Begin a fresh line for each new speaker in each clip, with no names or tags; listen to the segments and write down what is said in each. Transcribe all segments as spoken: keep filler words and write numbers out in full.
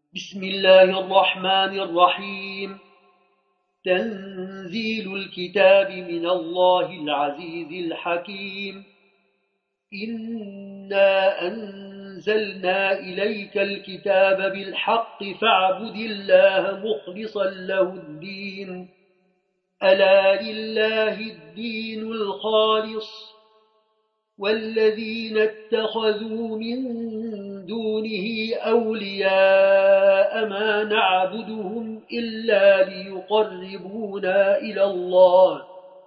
بسم الله الرحمن الرحيم. تنزيل الكتاب من الله العزيز الحكيم. إنا أنزلنا إليك الكتاب بالحق فاعبد الله مخلصا له الدين. ألا لله الدين الخالص، والذين اتخذوا من دونه أولياء ما نعبدهم إلا ليقربونا إلى الله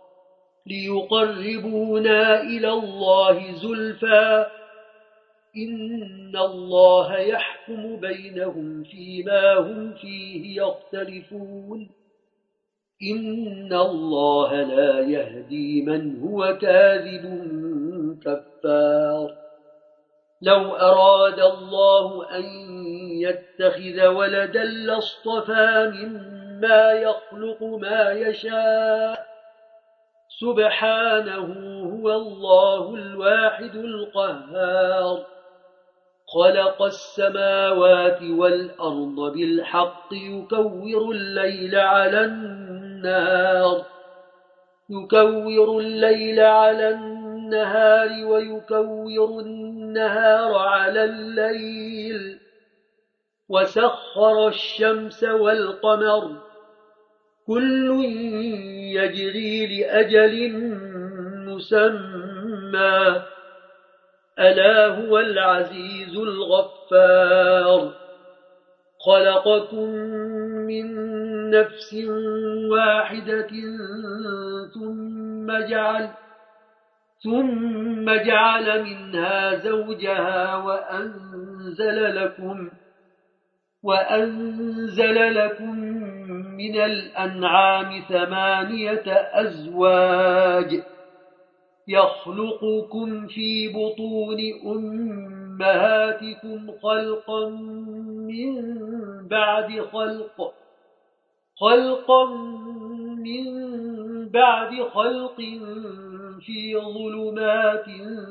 ليقربونا إلى الله زلفى إن الله يحكم بينهم فيما هم فيه يختلفون. إن الله لا يهدي من هو كاذب كفار. لو أراد الله أن يتخذ ولدا لاصطفى مما يخلق ما يشاء، سبحانه هو الله الواحد القهار. خلق السماوات والأرض بالحق يكور الليل على النهار يكور الليل على النهار ويكور النهار على الليل، وسخر الشمس والقمر كل يجري لأجل مسمى، ألا هو العزيز الغفار. خلقكم من نفس واحدة ثم جعل ثم جعل منها زوجها وأنزل لكم وأنزل لكم من الأنعام ثمانية أزواج يخلقكم في بطون أمهاتكم خلقا من بعد خلق خلقا من بعد خلق في ظلمات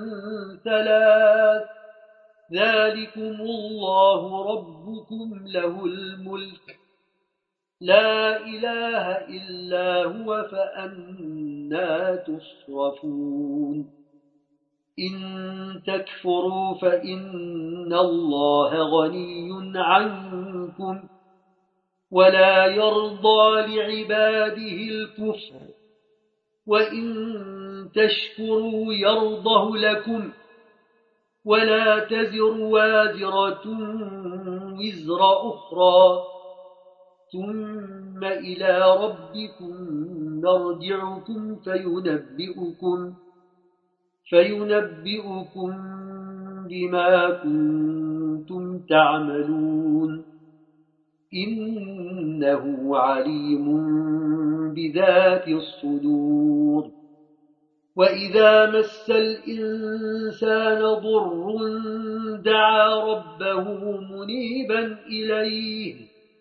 ثلاث، ذلكم الله ربكم له الملك، لا إله إلا هو، فأنى تصرفون. إن تكفروا فإن الله غني عنكم ولا يرضى لعباده الكفر، وإن تشكروا يرضه لكم، ولا تزر وازرة وزر أخرى، ثم إلى ربكم نرجعكم فينبئكم فينبئكم بما كنتم تعملون. إنه عليم بذات الصدور. وإذا مس الإنسان ضر دعا ربه منيبا إليه،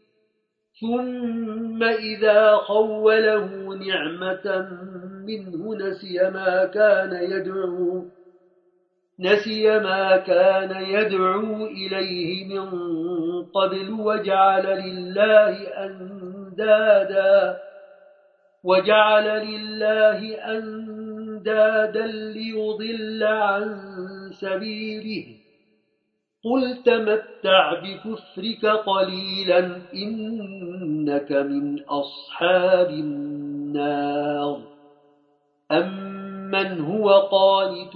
ثم إذا خوله نعمة منه نسي ما كان يدعو نسي ما كان يدعو إليه من قبل وجعل لله أندادا وجعل لله أندادا ليضل عن سبيله. قل تمتع بكفرك قليلا إنك من أصحاب النار. أمن هو قانت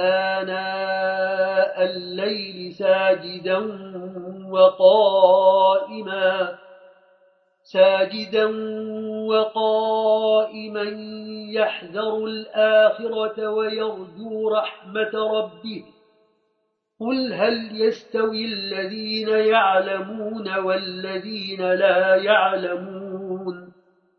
آناء الليل ساجدا وقائما ساجدا وقائما يحذر الآخرة ويرجو رحمة ربه. قل هل يستوي الذين يعلمون والذين لا يعلمون؟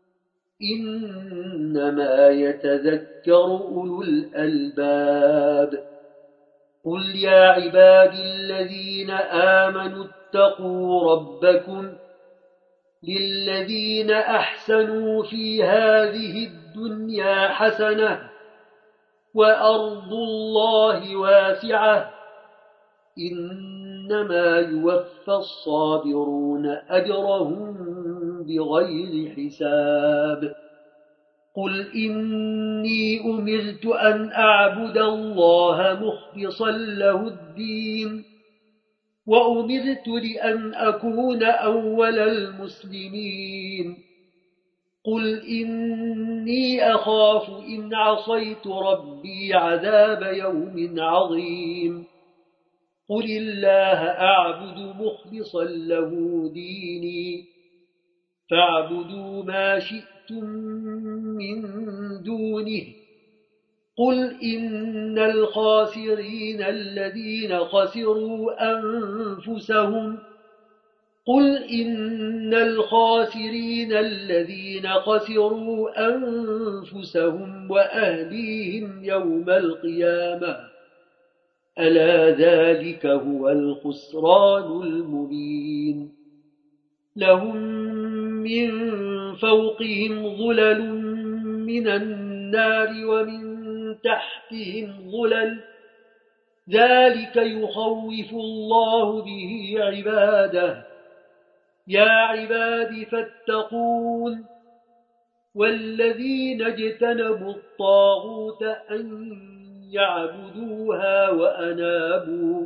إنما يتذكر أولو الألباب. قل يا عبادي الذين آمنوا اتقوا ربكم للذين أحسنوا في هذه الدنيا حسنة وأرض الله واسعة، إن إنما يوفى الصابرون أجرهم بغير حساب قل إني أمرت أن أعبد الله مخلصا له الدين وأمرت لأن أكون أول المسلمين قل إني أخاف إن عصيت ربي عذاب يوم عظيم قل الله أعبد مخلصا له ديني فاعبدوا ما شئتم من دونه قل إن الخاسرين الذين خسروا أنفسهم قل إن الخاسرين الذين خسروا أنفسهم وأهليهم يوم القيامة ألا ذلك هو الخسران المبين لهم من فوقهم ظلل من النار ومن تحتهم ظلل ذلك يخوف الله به عباده يا عباد فاتقون والذين اجتنبوا الطاغوت أن يعبدوها وأنابوا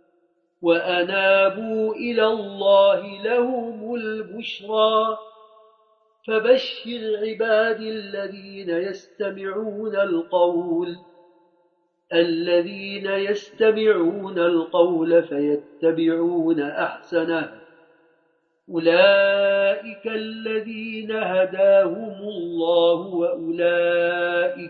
وأنابوا إلى الله لهم البشرى فبشر عباد الذين يستمعون القول الذين يستمعون القول فيتبعون أحسنه أولئك الذين هداهم الله وأولئك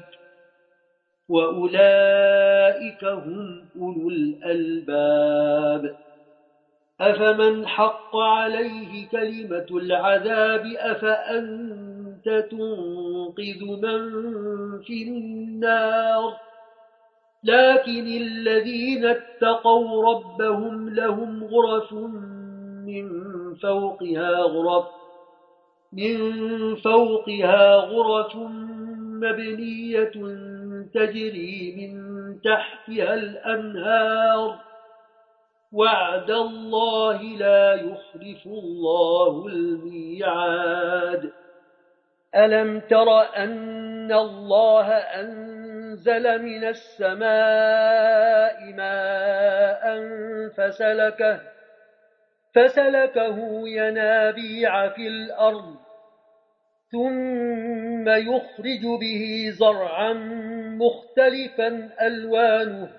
وأولئك هم أولو الألباب أفمن حق عليه كلمة العذاب أفأنت تنقذ من في النار لكن الذين اتقوا ربهم لهم غرف من فوقها غرف من فوقها غرف مبنية تجري من تحتها الأنهار وعد الله لا يخلف الله الميعاد ألم تر أن الله أنزل من السماء ماء فسلكه فسلكه ينابيع في الأرض ثم يخرج به زرعا مختلفا ألوانه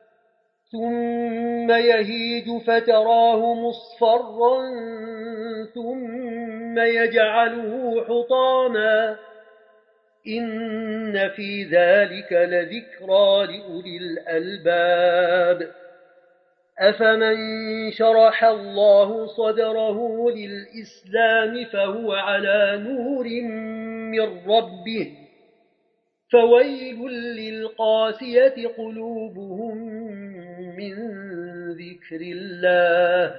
ثم يهيج فتراه مصفرا ثم يجعله حطاما إن في ذلك لذكرى لأولي الألباب أفمن شرح الله صدره للإسلام فهو على نور من ربه فويل للقاسية قلوبهم من ذكر الله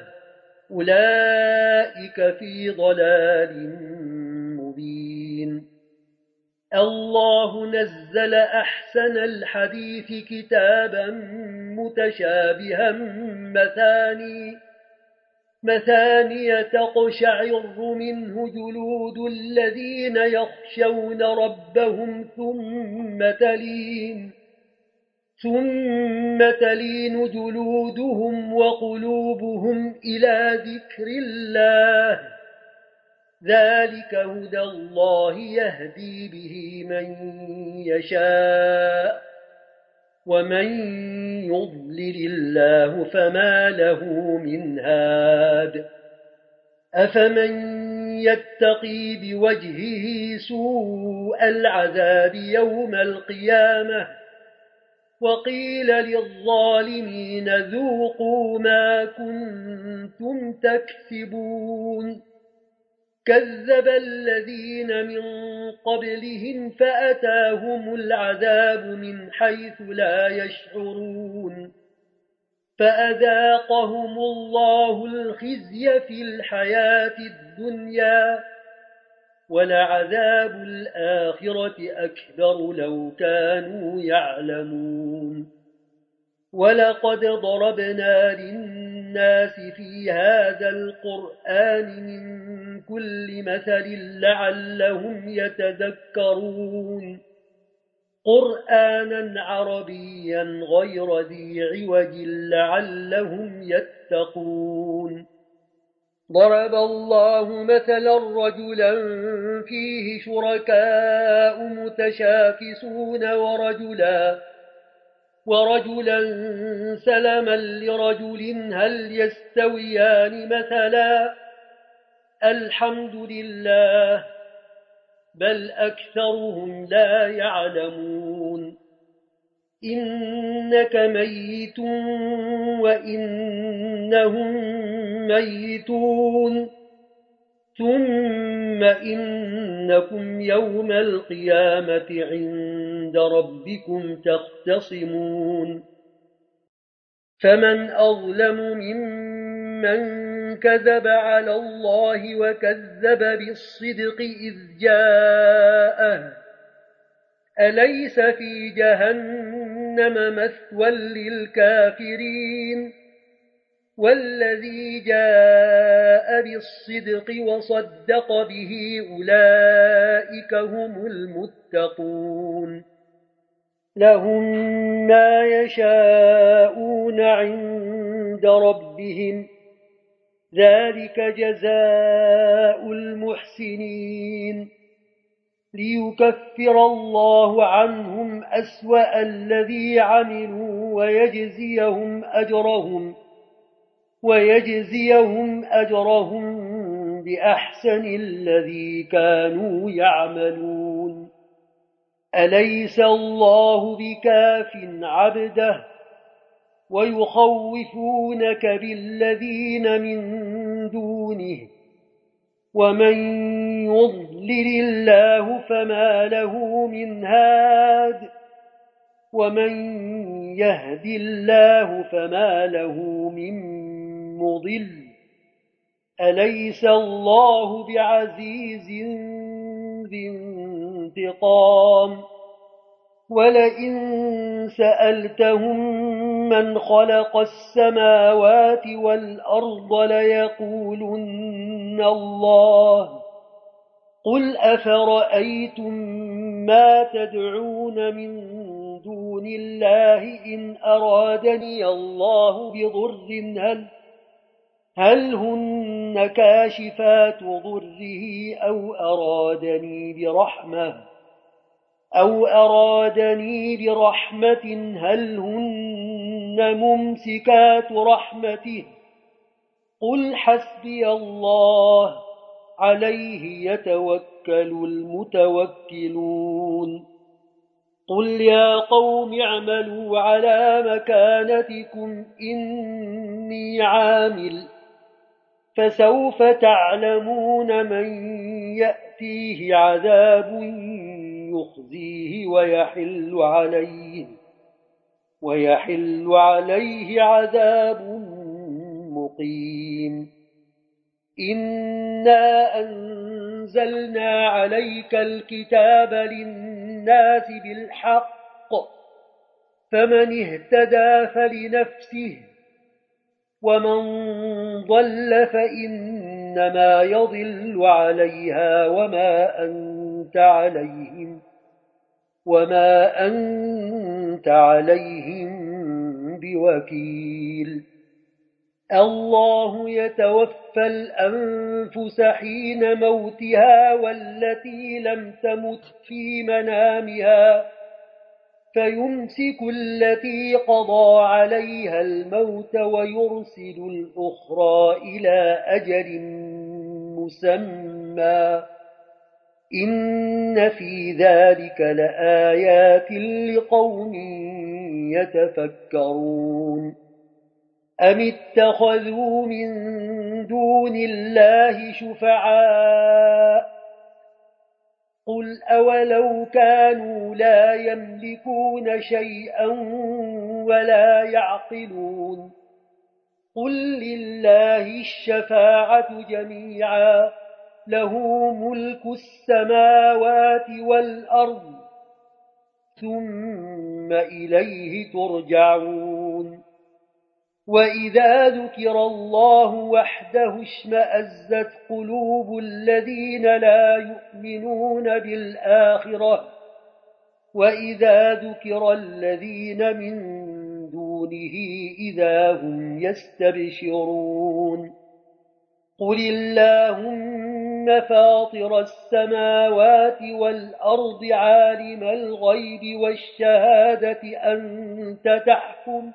أولئك في ضلال مبين الله نزل أحسن الحديث كتابا متشابها مثاني مثانية تقشعر منه جلود الذين يخشون ربهم ثم تلين ثم تلين جلودهم وقلوبهم إلى ذكر الله ذلك هدى الله يهدي به من يشاء ومن يضلل الله فما له من هاد أفمن يتقي بوجهه سوء العذاب يوم القيامة وقيل للظالمين ذوقوا ما كنتم تكسبون كذب الذين من قبلهم فأتاهم العذاب من حيث لا يشعرون فأذاقهم الله الخزي في الحياة الدنيا ولعذاب الآخرة أكبر لو كانوا يعلمون ولقد ضربنا للناس للناس في هذا القرآن من كل مثل لعلهم يتذكرون قرآنا عربيا غير ذي عوج لعلهم يتقون ضرب الله مثلا رجلا فيه شركاء متشاكسون ورجلا ورجلا سلما لرجل هل يستويان مثلا الحمد لله بل أكثرهم لا يعلمون إنك ميت وإنهم ميتون ثم إنكم يوم القيامة عند ربكم تختصمون فمن أظلم ممن كذب على الله وكذب بالصدق إذ جاءه أليس في جهنم مثوى للكافرين والذي جاء بالصدق وصدق به أولئك هم المتقون لهم ما يشاءون عند ربهم ذلك جزاء المحسنين ليكفر الله عنهم أسوأ الذي عملوا ويجزيهم أجرهم ويجزيهم أجرهم بأحسن الذي كانوا يعملون أليس الله بكاف عبده ويخوفونك بالذين من دونه ومن يضلل الله فما له من هاد ومن يهد الله فما له من مضل أليس الله بعزيز ذي انتقام ولئن سألتهم من خلق السماوات والأرض ليقولن الله قل أفرأيتم ما تدعون من دون الله إن أرادني الله بضر هل هل هن كاشفات ضره أو أرادني برحمة أو أرادني برحمة هل هن ممسكات رحمته قل حسبي الله عليه يتوكل المتوكلون قل يا قوم اعملوا على مكانتكم إني عامل فسوف تعلمون من يأتيه عذاب يخزيه ويحل عليه ويحل عليه عذاب مقيم إنا أنزلنا عليك الكتاب للناس بالحق فمن اهتدى فلنفسه ومن ضل فإنما يضل عليها وما أنت عليهم وما أنت عليهم بوكيل الله يتوفى الأنفس حين موتها والتي لم تمت في منامها فيمسك التي قضى عليها الموت ويرسل الأخرى إلى أجل مسمى إن في ذلك لآيات لقوم يتفكرون أم اتخذوا من دون الله شفعاء قل أولو كانوا لا يملكون شيئا ولا يعقلون قل لله الشفاعة جميعا له ملك السماوات والأرض ثم إليه ترجعون وإذا ذكر الله وحده اشمأزت قلوب الذين لا يؤمنون بالآخرة وإذا ذكر الذين من دونه إذا هم يستبشرون قل اللهم فاطر السماوات والأرض عالم الغيب والشهادة أنت تحكم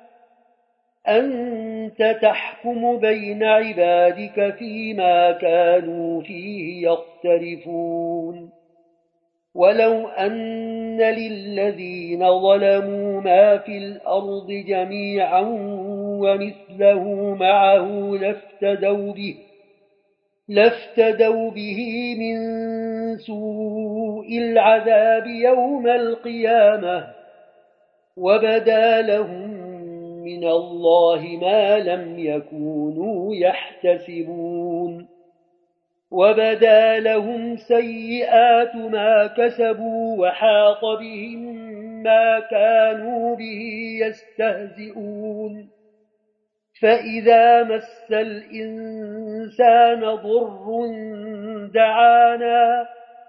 أنت تحكم بين عبادك فيما كانوا فيه يختلفون ولو أن للذين ظلموا ما في الأرض جميعا ومثله معه لافتدوا به لافتدوا به من سوء العذاب يوم القيامة وبدا لهم من الله ما لم يكونوا يحتسبون وبدا لهم سيئات ما كسبوا وحاق بهم ما كانوا به يستهزئون فإذا مس الإنسان ضر دعانا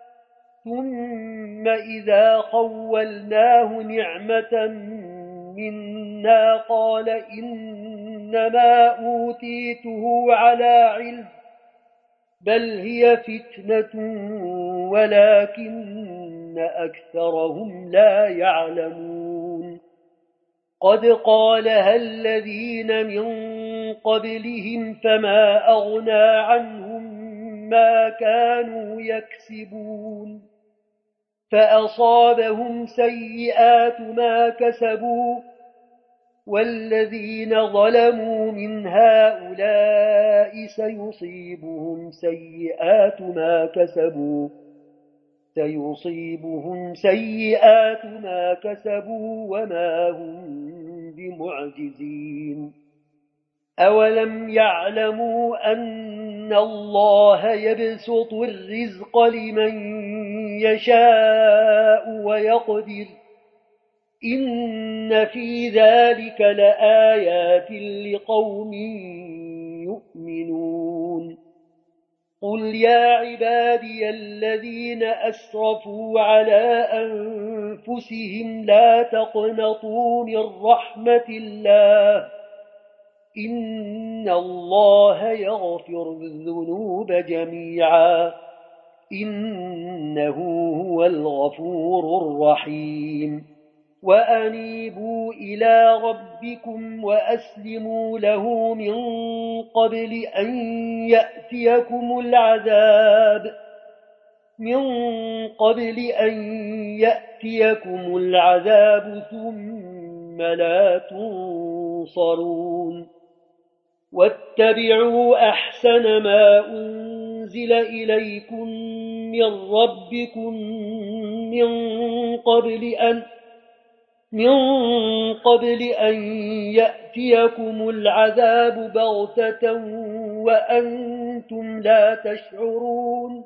ثم إذا خولناه نعمة منا قال إنما أوتيته على علم بل هي فتنة ولكن أكثرهم لا يعلمون قد قالها الذين من قبلهم فما أغنى عنهم ما كانوا يكسبون فأصابهم سيئات ما كسبوا والذين ظلموا من هؤلاء سيصيبهم سيئات ما كسبوا سيصيبهم سيئات ما كسبوا وما هم بمعجزين أولم يعلموا أن الله يبسط الرزق لمن يشاء ويقدر إن في ذلك لآيات لقوم يؤمنون قل يا عبادي الذين أسرفوا على أنفسهم لا تقنطوا من رحمة الله إن الله يغفر الذنوب جميعا إنه هو الغفور الرحيم وأنيبوا إلى ربكم وأسلموا له من قبل أن يأتيكم العذاب من قبل أن يأتيكم العذاب ثم لا تنصرون واتبعوا أحسن ما أنزل إليكم من ربكم من قبل أن من قبل أن يأتيكم العذاب بغتة وأنتم لا تشعرون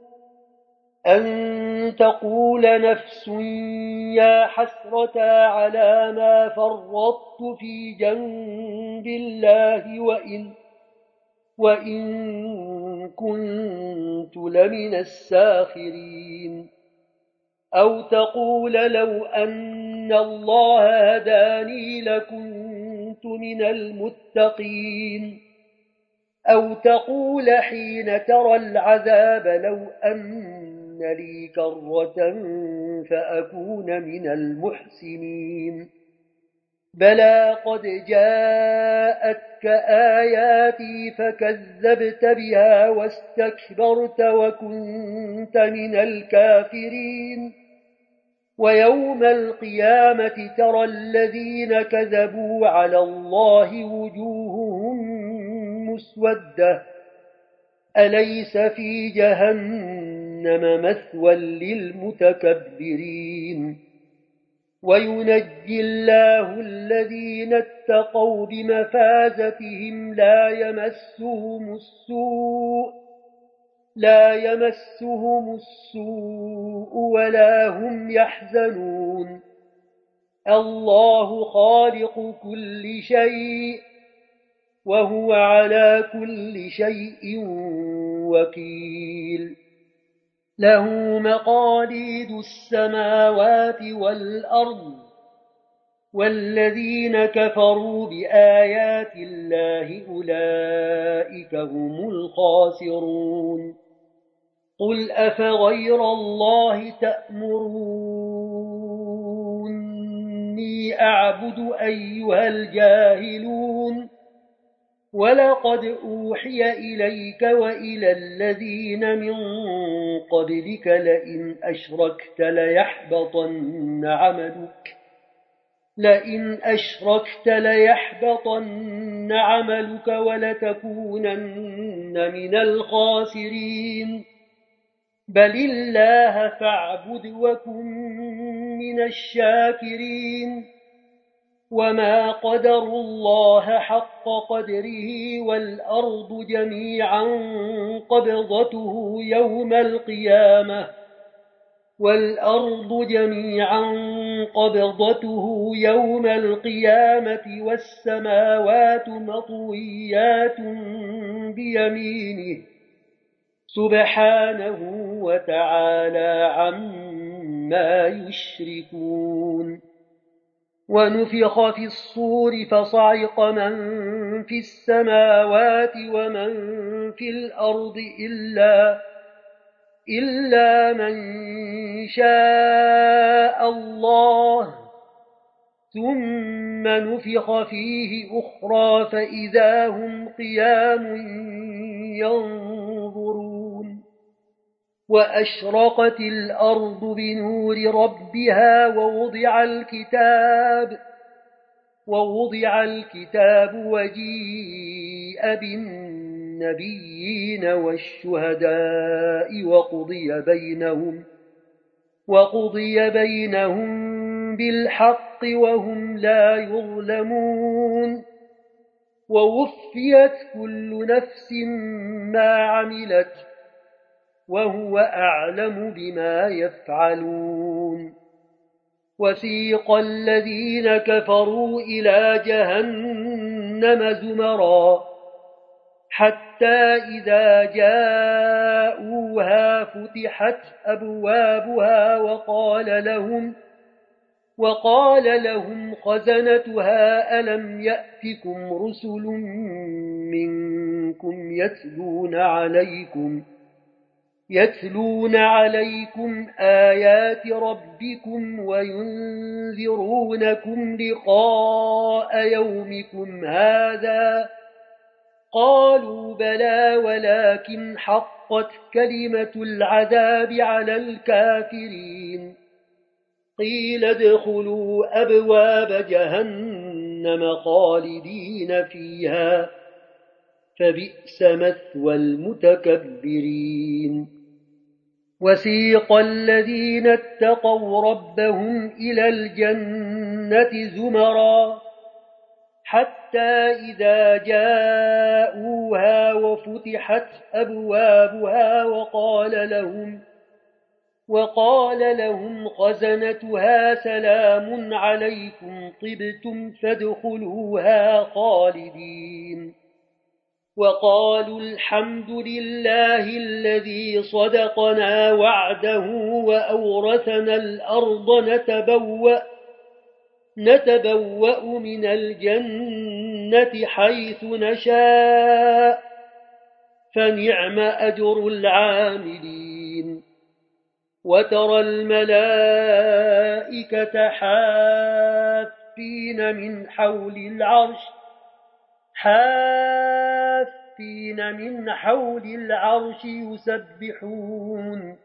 أن تقول نفس يا حسرة على ما فرطت في جنب الله وإن, وإن كنت لمن الساخرين أو تقول لو أن الله هداني لكنت من المتقين أو تقول حين ترى العذاب لو أن لي كرة فأكون من المحسنين بلى قد جاءتك آياتي فكذبت بها واستكبرت وكنت من الكافرين ويوم القيامة ترى الذين كذبوا على الله وجوههم مسودة أليس في جهنم مثوى للمتكبرين وينجي الله الذين اتقوا بمفازتهم لا يمسهم السوء لا يمسهم السوء ولا هم يحزنون الله خالق كل شيء وهو على كل شيء وكيل له مقاليد السماوات والأرض والذين كفروا بآيات الله أولئك هم الخاسرون قل أفغير الله تأمروني أعبد أيها الجاهلون ولقد أوحي إليك وإلى الذين من قبلك لئن أشركت ليحبطن عملك لئن أشركت ليحبطن عملك ولتكونن من الخاسرين بل الله فاعبد وكن من الشاكرين وما قدروا الله حق قدره والأرض جميعا قبضته يوم القيامة والأرض جميعا قبضته يوم القيامة والسماوات مطويات بيمينه سبحانه وتعالى عما يشركون ونفخ في الصور فصعق من في السماوات ومن في الأرض إلا إلا من شاء الله ثم نفخ فيه أخرى فإذا هم قيام ينظرون وأشرقت الأرض بنور ربها ووضع الكتاب ووضع الكتاب وجيء بالنبيين والشهداء وقضي بينهم وقضي بينهم بالحق وهم لا يظلمون ووفيت كل نفس ما عملت وهو أعلم بما يفعلون وسيق الذين كفروا إلى جهنم زمرا حتى إذا جاءوها فتحت أبوابها وقال لهم وقال لهم خزنتها ألم يأتكم رسل منكم يتلون عليكم يتلون عليكم آيات ربكم وينذرونكم لقاء يومكم هذا قالوا بلى ولكن حقت كلمة العذاب على الكافرين قيل ادخلوا أبواب جهنم خالدين فيها فبئس مثوى المتكبرين وسيق الذين اتقوا ربهم إلى الجنة زمرا حتى إذا جاءوها وفتحت أبوابها وقال لهم وقال لهم خزنتها سلام عليكم طبتم فادخلوها خالدين وقالوا الحمد لله الذي صدقنا وعده وأورثنا الأرض نتبوأ نتبوأ من الجنة حيث نشاء فنعم أجر العاملين وترى الملائكة حافين من حول العرش حافين من حول العرش يسبحون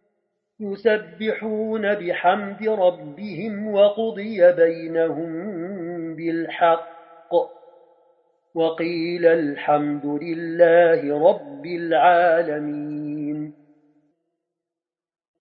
يسبحون بحمد ربهم وقضي بينهم بالحق وقيل الحمد لله رب العالمين